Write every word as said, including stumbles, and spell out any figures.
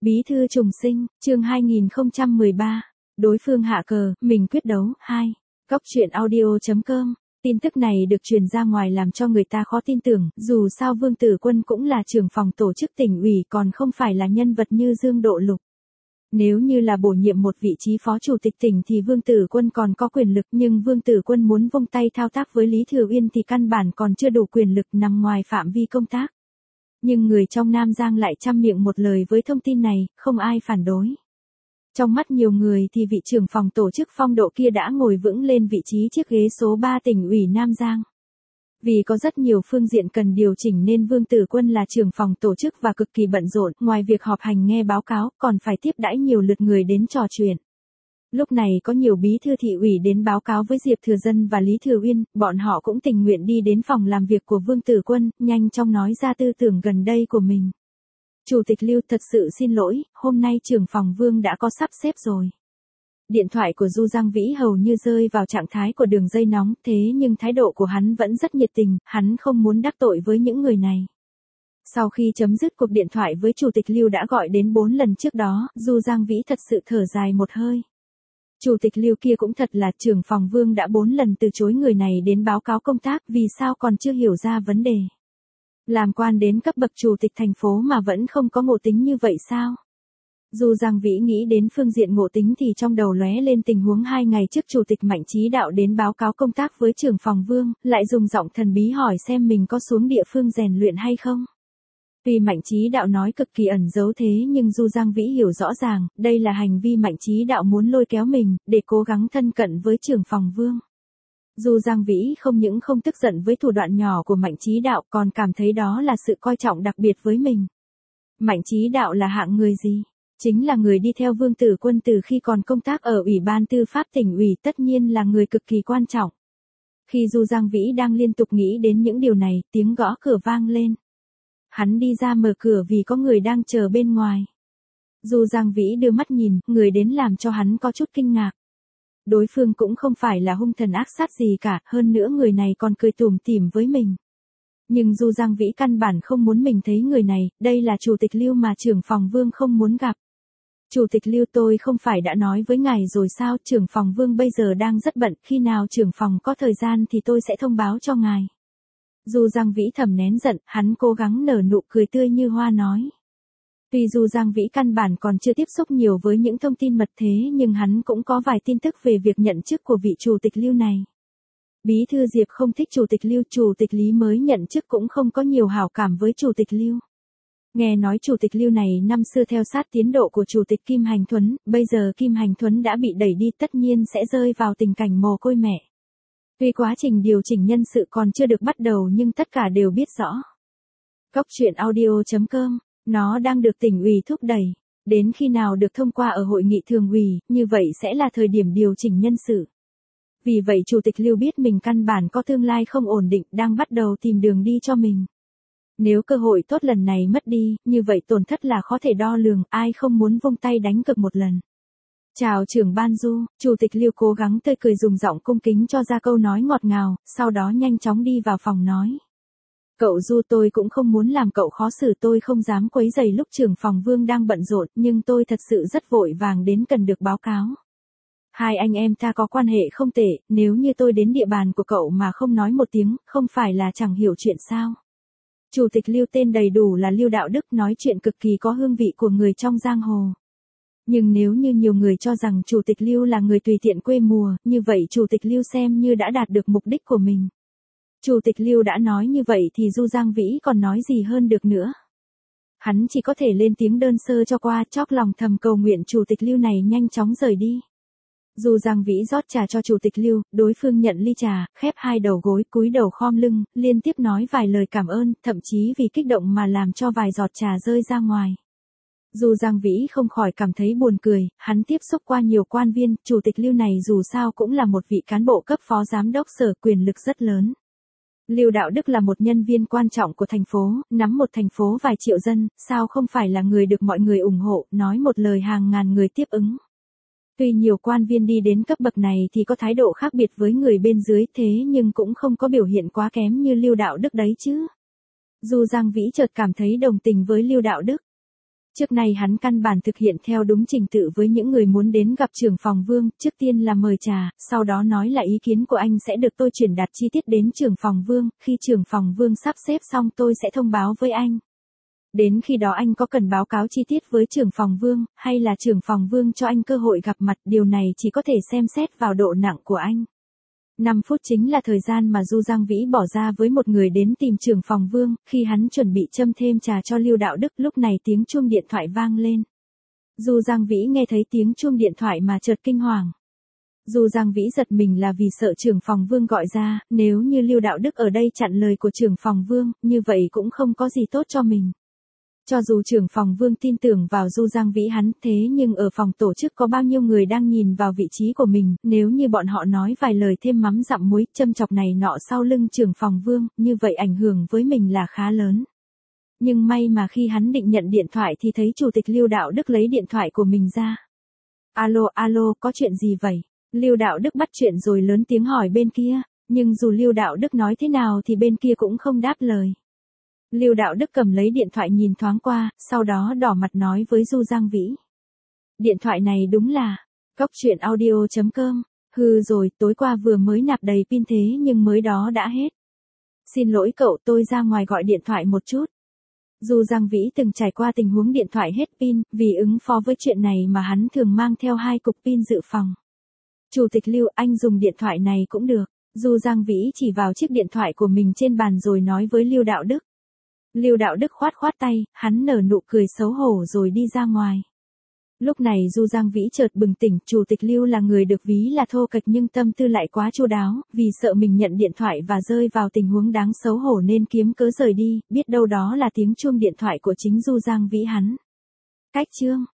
Bí thư trùng sinh, chương hai nghìn không trăm mười ba. Đối phương hạ cờ, mình quyết đấu, hai. Góc truyện audio chấm com. Tin tức này được truyền ra ngoài làm cho người ta khó tin tưởng, dù sao Vương Tử Quân cũng là trưởng phòng tổ chức tỉnh ủy còn không phải là nhân vật như Dương Độ Lục. Nếu như là bổ nhiệm một vị trí phó chủ tịch tỉnh thì Vương Tử Quân còn có quyền lực, nhưng Vương Tử Quân muốn vung tay thao tác với Lý Thừa Uyên thì căn bản còn chưa đủ quyền lực, nằm ngoài phạm vi công tác. Nhưng người trong Nam Giang lại trăm miệng một lời với thông tin này, không ai phản đối. Trong mắt nhiều người thì vị trưởng phòng tổ chức phong độ kia đã ngồi vững lên vị trí chiếc ghế số ba tỉnh ủy Nam Giang. Vì có rất nhiều phương diện cần điều chỉnh nên Vương Tử Quân là trưởng phòng tổ chức và cực kỳ bận rộn, ngoài việc họp hành nghe báo cáo còn phải tiếp đãi nhiều lượt người đến trò chuyện. Lúc này có nhiều bí thư thị ủy đến báo cáo với Diệp Thừa Dân và Lý Thừa Uyên, bọn họ cũng tình nguyện đi đến phòng làm việc của Vương Tử Quân, nhanh chóng nói ra tư tưởng gần đây của mình. Chủ tịch Lưu, thật sự xin lỗi, hôm nay trưởng phòng Vương đã có sắp xếp rồi. Điện thoại của Du Giang Vĩ hầu như rơi vào trạng thái của đường dây nóng, thế nhưng thái độ của hắn vẫn rất nhiệt tình, hắn không muốn đắc tội với những người này. Sau khi chấm dứt cuộc điện thoại với Chủ tịch Lưu đã gọi đến bốn lần trước đó, Du Giang Vĩ thật sự thở dài một hơi. Chủ tịch Lưu kia cũng thật là, trưởng phòng Vương đã bốn lần từ chối người này đến báo cáo công tác, vì sao còn chưa hiểu ra vấn đề. Làm quan đến cấp bậc chủ tịch thành phố mà vẫn không có ngộ tính như vậy sao? Dù Giang Vĩ nghĩ đến phương diện ngộ tính thì trong đầu lóe lên tình huống hai ngày trước Chủ tịch Mạnh Chí Đạo đến báo cáo công tác với trưởng phòng Vương, lại dùng giọng thần bí hỏi xem mình có xuống địa phương rèn luyện hay không. Tuy Mạnh Chí Đạo nói cực kỳ ẩn giấu thế nhưng Du Giang Vĩ hiểu rõ ràng, đây là hành vi Mạnh Chí Đạo muốn lôi kéo mình, để cố gắng thân cận với trưởng phòng Vương. Du Giang Vĩ không những không tức giận với thủ đoạn nhỏ của Mạnh Chí Đạo còn cảm thấy đó là sự coi trọng đặc biệt với mình. Mạnh Chí Đạo là hạng người gì? Chính là người đi theo Vương Tử Quân từ khi còn công tác ở Ủy ban Tư pháp tỉnh ủy, tất nhiên là người cực kỳ quan trọng. Khi Du Giang Vĩ đang liên tục nghĩ đến những điều này, tiếng gõ cửa vang lên. Hắn đi ra mở cửa vì có người đang chờ bên ngoài. Du Giang Vĩ đưa mắt nhìn, người đến làm cho hắn có chút kinh ngạc. Đối phương cũng không phải là hung thần ác sát gì cả, hơn nữa người này còn cười tủm tỉm với mình. Nhưng Du Giang Vĩ căn bản không muốn mình thấy người này, đây là Chủ tịch Lưu mà trưởng phòng Vương không muốn gặp. Chủ tịch Lưu, tôi không phải đã nói với ngài rồi sao, trưởng phòng Vương bây giờ đang rất bận, khi nào trưởng phòng có thời gian thì tôi sẽ thông báo cho ngài. Du Giang Vĩ thầm nén giận, hắn cố gắng nở nụ cười tươi như hoa nói. Tuy Du Giang Vĩ căn bản còn chưa tiếp xúc nhiều với những thông tin mật thế nhưng hắn cũng có vài tin tức về việc nhận chức của vị Chủ tịch Lưu này. Bí thư Diệp không thích Chủ tịch Lưu, Chủ tịch Lý mới nhận chức cũng không có nhiều hảo cảm với Chủ tịch Lưu. Nghe nói Chủ tịch Lưu này năm xưa theo sát tiến độ của Chủ tịch Kim Hành Thuấn, bây giờ Kim Hành Thuấn đã bị đẩy đi tất nhiên sẽ rơi vào tình cảnh mồ côi mẹ. Tuy quá trình điều chỉnh nhân sự còn chưa được bắt đầu nhưng tất cả đều biết rõ. Góc truyện audio chấm com, nó đang được tỉnh ủy thúc đẩy. Đến khi nào được thông qua ở hội nghị thường ủy, như vậy sẽ là thời điểm điều chỉnh nhân sự. Vì vậy Chủ tịch Lưu biết mình căn bản có tương lai không ổn định, đang bắt đầu tìm đường đi cho mình. Nếu cơ hội tốt lần này mất đi, như vậy tổn thất là khó thể đo lường, ai không muốn vung tay đánh cược một lần. Chào trưởng ban Du, Chủ tịch Lưu cố gắng tươi cười dùng giọng cung kính cho ra câu nói ngọt ngào, sau đó nhanh chóng đi vào phòng nói. Cậu Du, tôi cũng không muốn làm cậu khó xử, tôi không dám quấy rầy lúc trưởng phòng Vương đang bận rộn, nhưng tôi thật sự rất vội vàng đến cần được báo cáo. Hai anh em ta có quan hệ không tệ, nếu như tôi đến địa bàn của cậu mà không nói một tiếng, không phải là chẳng hiểu chuyện sao. Chủ tịch Lưu tên đầy đủ là Lưu Đạo Đức, nói chuyện cực kỳ có hương vị của người trong giang hồ. Nhưng nếu như nhiều người cho rằng Chủ tịch Lưu là người tùy tiện quê mùa, như vậy Chủ tịch Lưu xem như đã đạt được mục đích của mình. Chủ tịch Lưu đã nói như vậy thì Du Giang Vĩ còn nói gì hơn được nữa. Hắn chỉ có thể lên tiếng đơn sơ cho qua, chóp lòng thầm cầu nguyện Chủ tịch Lưu này nhanh chóng rời đi. Du Giang Vĩ rót trà cho Chủ tịch Lưu, đối phương nhận ly trà, khép hai đầu gối, cúi đầu khom lưng, liên tiếp nói vài lời cảm ơn, thậm chí vì kích động mà làm cho vài giọt trà rơi ra ngoài. Du Giang Vĩ không khỏi cảm thấy buồn cười, hắn tiếp xúc qua nhiều quan viên, Chủ tịch Lưu này dù sao cũng là một vị cán bộ cấp phó giám đốc sở, quyền lực rất lớn. Lưu Đạo Đức là một nhân viên quan trọng của thành phố, nắm một thành phố vài triệu dân, sao không phải là người được mọi người ủng hộ, nói một lời hàng ngàn người tiếp ứng. Tuy nhiều quan viên đi đến cấp bậc này thì có thái độ khác biệt với người bên dưới thế nhưng cũng không có biểu hiện quá kém như Lưu Đạo Đức đấy chứ. Du Giang Vĩ chợt cảm thấy đồng tình với Lưu Đạo Đức. Trước nay hắn căn bản thực hiện theo đúng trình tự với những người muốn đến gặp trưởng phòng Vương, trước tiên là mời trà, sau đó nói là ý kiến của anh sẽ được tôi truyền đạt chi tiết đến trưởng phòng Vương, khi trưởng phòng Vương sắp xếp xong tôi sẽ thông báo với anh. Đến khi đó anh có cần báo cáo chi tiết với trưởng phòng Vương, hay là trưởng phòng Vương cho anh cơ hội gặp mặt, điều này chỉ có thể xem xét vào độ nặng của anh. năm phút chính là thời gian mà Du Giang Vĩ bỏ ra với một người đến tìm trưởng phòng Vương, khi hắn chuẩn bị châm thêm trà cho Lưu Đạo Đức, lúc này tiếng chuông điện thoại vang lên. Du Giang Vĩ nghe thấy tiếng chuông điện thoại mà chợt kinh hoàng. Du Giang Vĩ giật mình là vì sợ trưởng phòng Vương gọi ra, nếu như Lưu Đạo Đức ở đây chặn lời của trưởng phòng Vương, như vậy cũng không có gì tốt cho mình. Cho dù trưởng phòng Vương tin tưởng vào Du Giang Vĩ hắn, thế nhưng ở phòng tổ chức có bao nhiêu người đang nhìn vào vị trí của mình, nếu như bọn họ nói vài lời thêm mắm dặm muối, châm chọc này nọ sau lưng trưởng phòng Vương, như vậy ảnh hưởng với mình là khá lớn. Nhưng may mà khi hắn định nhận điện thoại thì thấy chủ tịch Lưu Đạo Đức lấy điện thoại của mình ra. Alo alo, có chuyện gì vậy? Lưu Đạo Đức bắt chuyện rồi lớn tiếng hỏi bên kia, nhưng dù Lưu Đạo Đức nói thế nào thì bên kia cũng không đáp lời. Lưu Đạo Đức cầm lấy điện thoại nhìn thoáng qua, sau đó đỏ mặt nói với Du Giang Vĩ. Điện thoại này đúng là, cóc truyện audio chấm com, hừ rồi, tối qua vừa mới nạp đầy pin thế nhưng mới đó đã hết. Xin lỗi cậu, tôi ra ngoài gọi điện thoại một chút. Du Giang Vĩ từng trải qua tình huống điện thoại hết pin, vì ứng phó với chuyện này mà hắn thường mang theo hai cục pin dự phòng. Chủ tịch Lưu, anh dùng điện thoại này cũng được. Du Giang Vĩ chỉ vào chiếc điện thoại của mình trên bàn rồi nói với Lưu Đạo Đức. Lưu Đạo Đức khoát khoát tay, hắn nở nụ cười xấu hổ rồi đi ra ngoài. Lúc này Du Giang Vĩ chợt bừng tỉnh, chủ tịch Lưu là người được ví là thô kệch nhưng tâm tư lại quá chu đáo, vì sợ mình nhận điện thoại và rơi vào tình huống đáng xấu hổ nên kiếm cớ rời đi, biết đâu đó là tiếng chuông điện thoại của chính Du Giang Vĩ hắn. Cách chương